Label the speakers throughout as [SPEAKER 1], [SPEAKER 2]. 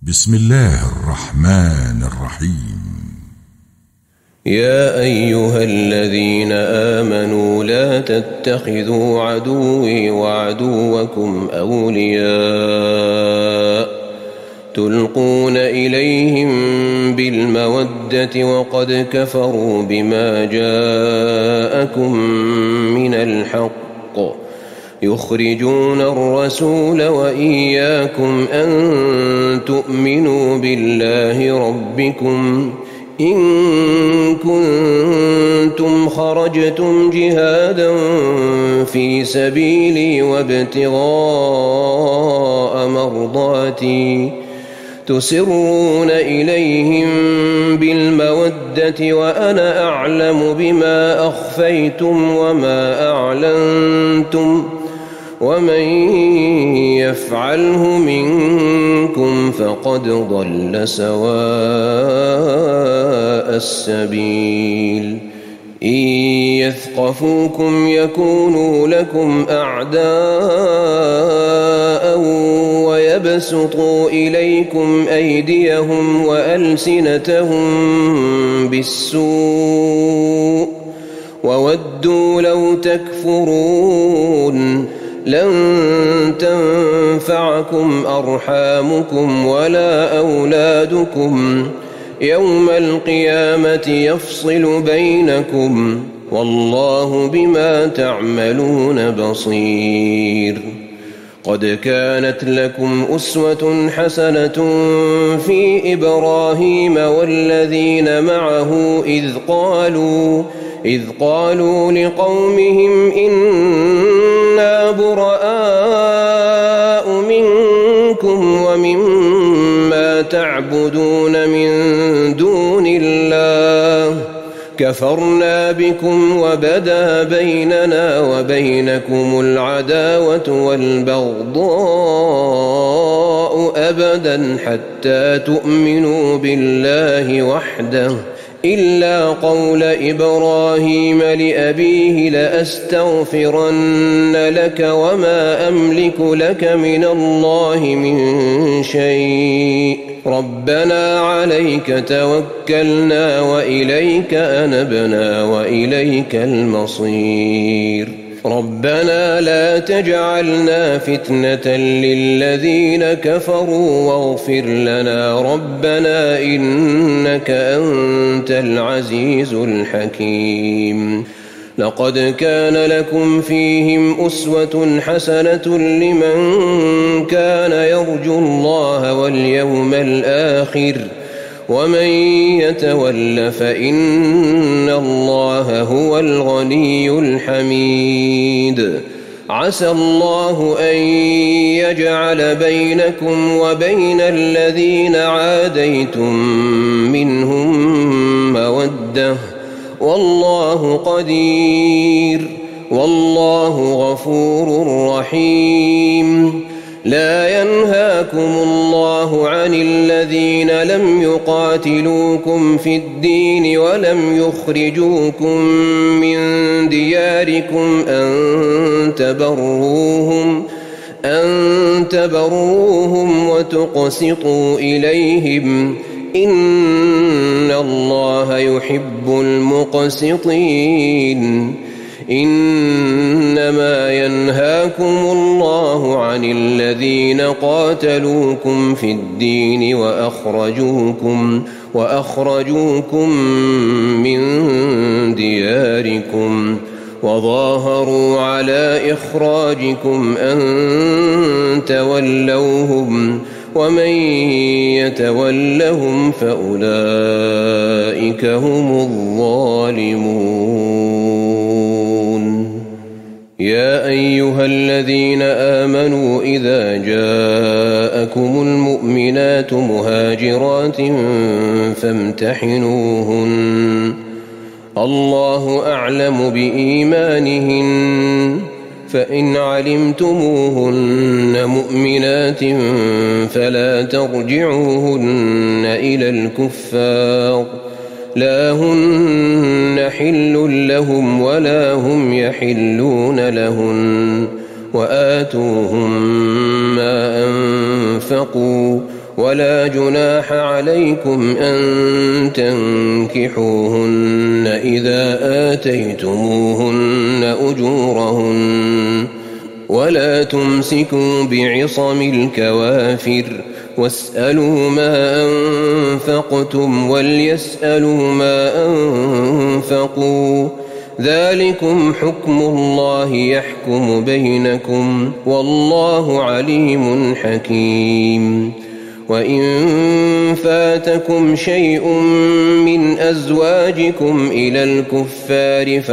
[SPEAKER 1] بسم الله الرحمن الرحيم.
[SPEAKER 2] يا أيها الذين آمنوا لا تتخذوا عدوي وعدوكم أولياء تلقون إليهم بالمودة وقد كفروا بما جاءكم من الحق يخرجون الرسول وإياكم أن تؤمنوا بالله ربكم إن كنتم خرجتم جهادا في سبيلي وابتغاء مرضاتي تسرون إليهم بالمودة وأنا أعلم بما أخفيتم وما أعلنتم ومن يفعله منكم فقد ضل سواء السبيل إن يثقفوكم يكونوا لكم أعداء ويبسطوا إليكم أيديهم وألسنتهم بالسوء وودوا لو تكفرون لن تنفعكم أرحامكم ولا أولادكم يوم القيامة يفصل بينكم والله بما تعملون بصير. قد كانت لكم أسوة حسنة في إبراهيم والذين معه إذ قالوا لقومهم إنا براء منكم ومما تعبدون من دون الله كفرنا بكم وبدا بيننا وبينكم العداوة والبغضاء أبدا حتى تؤمنوا بالله وحده إلا قول إبراهيم لأبيه لأستغفرن لك وما أملك لك من الله من شيء ربنا عليك توكلنا وإليك أنبنا وإليك المصير ربنا لا تجعلنا فتنة للذين كفروا واغفر لنا ربنا إنك أنت العزيز الحكيم. لقد كان لكم فيهم أسوة حسنة لمن كان يرجو الله واليوم الآخر ومن يتول فإن الله هو الغني الحميد. عسى الله أن يجعل بينكم وبين الذين عاديتم منهم مودة والله قدير والله غفور رحيم. لا ينهاكم الله عن الذين لم يقاتلوكم في الدين ولم يخرجوكم من دياركم أن تبروهم وتقسطوا إليهم إن الله يحب المقسطين. إنما ينهاكم الله عن الذين قاتلوكم في الدين وأخرجوكم من دياركم وظاهروا على إخراجكم أن تولوهم ومن يتولهم فأولئك هم الظالمون. يا أيها الذين آمنوا إذا جاءكم المؤمنات مهاجرات فامتحنوهن الله أعلم بإيمانهن فإن علمتموهن مؤمنات فلا ترجعوهن إلى الكفار لا هن حل لهم ولا هم يحلون لهن وآتوهم ما أنفقوا ولا جناح عليكم أن تنكحوهن إذا آتيتموهن أجورهن ولا تمسكوا بعصم الكوافر واسألوا ما أنفقتم وليسألوا ما أنفقوا ذلكم حكم الله يحكم بينكم والله عليم حكيم. وإن فاتكم شيء من أزواجكم إلى الكفار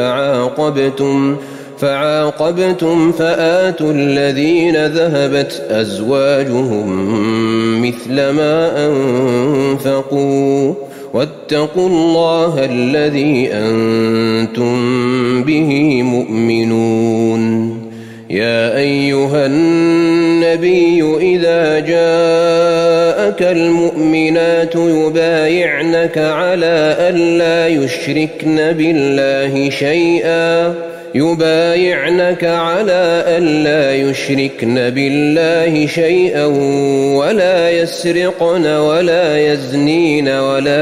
[SPEAKER 2] فعاقبتم فآتوا الذين ذهبت أزواجهم مثل ما أنفقوا واتقوا الله الذي أنتم به مؤمنون. يا أيها النبي إذا جاءك المؤمنات يبايعنك على ألا يشركن بالله شيئا ولا يسرقن ولا يزنين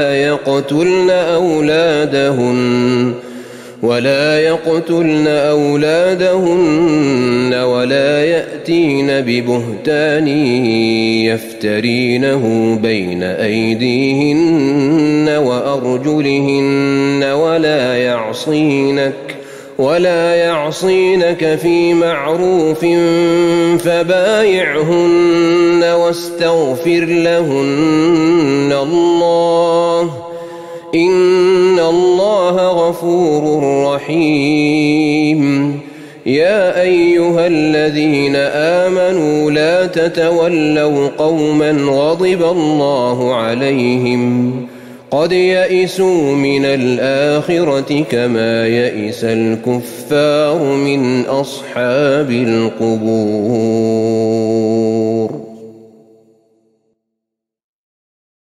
[SPEAKER 2] ولا يقتلن أولادهن ولا يأتين ببهتان يفترينه بين أيديهن وأرجلهن ولا يعصينك في معروف فبايعهن واستغفر لهن الله إن الله غفور رحيم. يا أيها الذين آمنوا لا تتولوا قوما غضب الله عليهم قد يئسوا من الآخرة كما يئس الكفار من أصحاب القبور.